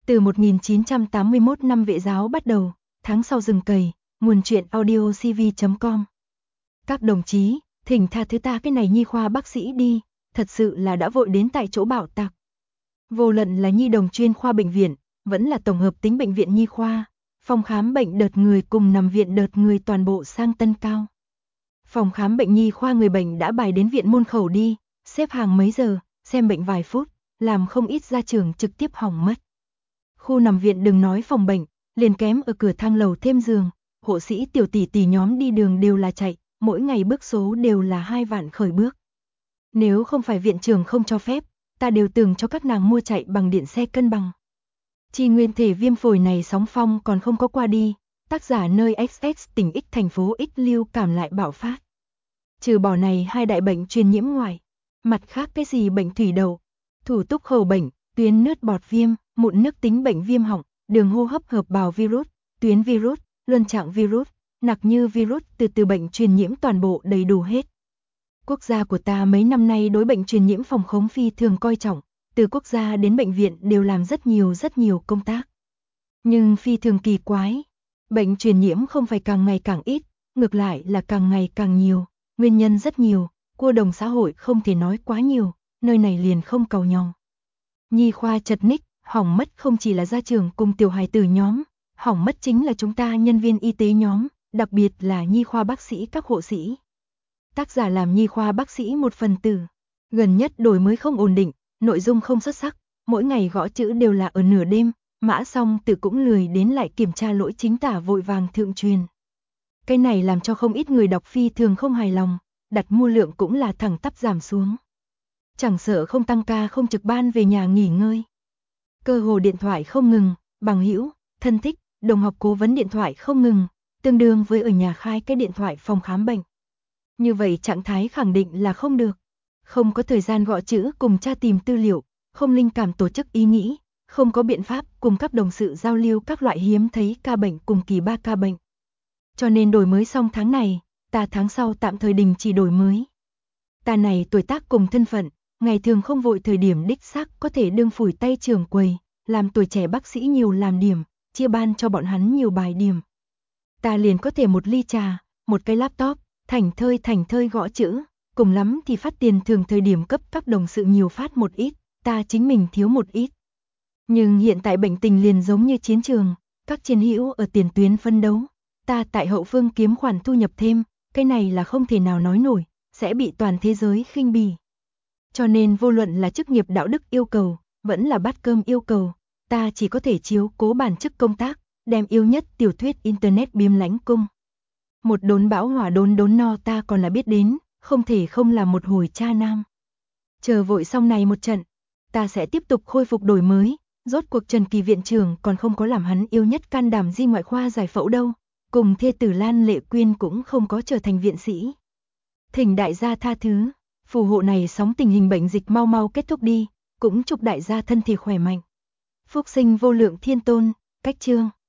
Từ 1981 năm Vệ giáo bắt đầu, tháng sau rừng cầy, nguồn truyện audio cv.com. Các đồng chí, thỉnh tha thứ ta cái này nhi khoa bác sĩ đi, thật sự là đã vội đến tại chỗ bảo tạc. Vô luận là nhi đồng chuyên khoa bệnh viện, vẫn là tổng hợp tính bệnh viện nhi khoa, phòng khám bệnh đợt người cùng nằm viện đợt người toàn bộ sang tân cao. Phòng khám bệnh nhi khoa người bệnh đã bài đến viện môn khẩu đi, xếp hàng mấy giờ, xem bệnh vài phút, làm không ít gia trưởng trực tiếp hỏng mất. Khu nằm viện đừng nói phòng bệnh, liền kém ở cửa thang lầu thêm giường, hộ sĩ tiểu tỷ tỷ nhóm đi đường đều là chạy, mỗi ngày bước số đều là 2 vạn khởi bước. Nếu không phải viện trưởng không cho phép, ta đều tưởng cho các nàng mua chạy bằng điện xe cân bằng. Chi nguyên thể viêm phổi này sóng phong còn không có qua đi, tác giả nơi XX tỉnh X thành phố X lưu cảm lại bạo phát. Trừ bỏ này hai đại bệnh truyền nhiễm ngoài, mặt khác cái gì bệnh thủy đậu, thủ túc khẩu bệnh, tuyến nước bọt viêm, mụn nước tính bệnh viêm họng, đường hô hấp hợp bào virus, tuyến virus, luân trạng virus, nặc như virus từ bệnh truyền nhiễm toàn bộ đầy đủ hết. Quốc gia của ta mấy năm nay đối bệnh truyền nhiễm phòng khống phi thường coi trọng, từ quốc gia đến bệnh viện đều làm rất nhiều công tác. Nhưng phi thường kỳ quái, bệnh truyền nhiễm không phải càng ngày càng ít, ngược lại là càng ngày càng nhiều, nguyên nhân rất nhiều, cua đồng xã hội không thể nói quá nhiều, nơi này liền không cầu nhau. Nhi khoa chật ních, hỏng mất không chỉ là gia trưởng cùng tiểu hài tử nhóm, hỏng mất chính là chúng ta nhân viên y tế nhóm, đặc biệt là nhi khoa bác sĩ các hộ sĩ. Tác giả làm nhi khoa bác sĩ một phần tử, gần nhất đổi mới không ổn định, nội dung không xuất sắc, mỗi ngày gõ chữ đều là ở nửa đêm, mã xong tự cũng lười đến lại kiểm tra lỗi chính tả vội vàng thượng truyền. Cái này làm cho không ít người đọc phi thường không hài lòng, đặt mua lượng cũng là thẳng tắp giảm xuống. Chẳng sợ không tăng ca không trực ban về nhà nghỉ ngơi. Cơ hồ điện thoại không ngừng, bằng hữu, thân thích, đồng học cố vấn điện thoại không ngừng, tương đương với ở nhà khai cái điện thoại phòng khám bệnh. Như vậy trạng thái khẳng định là không được. Không có thời gian gõ chữ cùng tra tìm tư liệu, không linh cảm tổ chức ý nghĩ, không có biện pháp cùng các đồng sự giao lưu các loại hiếm thấy ca bệnh cùng kỳ 3 ca bệnh. Cho nên đổi mới xong tháng này, ta tháng sau tạm thời đình chỉ đổi mới. Ta này tuổi tác cùng thân phận, ngày thường không vội thời điểm đích xác có thể đương phủi tay trưởng quầy, làm tuổi trẻ bác sĩ nhiều làm điểm, chia ban cho bọn hắn nhiều bài điểm. Ta liền có thể một ly trà, một cái laptop, thảnh thơi gõ chữ, cùng lắm thì phát tiền thường thời điểm cấp các đồng sự nhiều phát một ít, ta chính mình thiếu một ít. Nhưng hiện tại bệnh tình liền giống như chiến trường, các chiến hữu ở tiền tuyến phân đấu, ta tại hậu phương kiếm khoản thu nhập thêm, cái này là không thể nào nói nổi, sẽ bị toàn thế giới khinh bỉ. Cho nên vô luận là chức nghiệp đạo đức yêu cầu, vẫn là bát cơm yêu cầu, ta chỉ có thể chiếu cố bản chức công tác, đem yêu nhất tiểu thuyết internet biếm lãnh cung. Một đốn bão hỏa đốn no ta còn là biết đến, không thể không là một hồi cha nam. Chờ vội xong này một trận, ta sẽ tiếp tục khôi phục đổi mới, rốt cuộc Trần Kỳ viện trưởng còn không có làm hắn yêu nhất can đảm di ngoại khoa giải phẫu đâu, cùng thê tử Lan Lệ Quyên cũng không có trở thành viện sĩ. Thỉnh đại gia tha thứ, phù hộ này sóng tình hình bệnh dịch mau mau kết thúc đi, cũng chúc đại gia thân thể khỏe mạnh. Phúc sinh vô lượng thiên tôn, cách chương.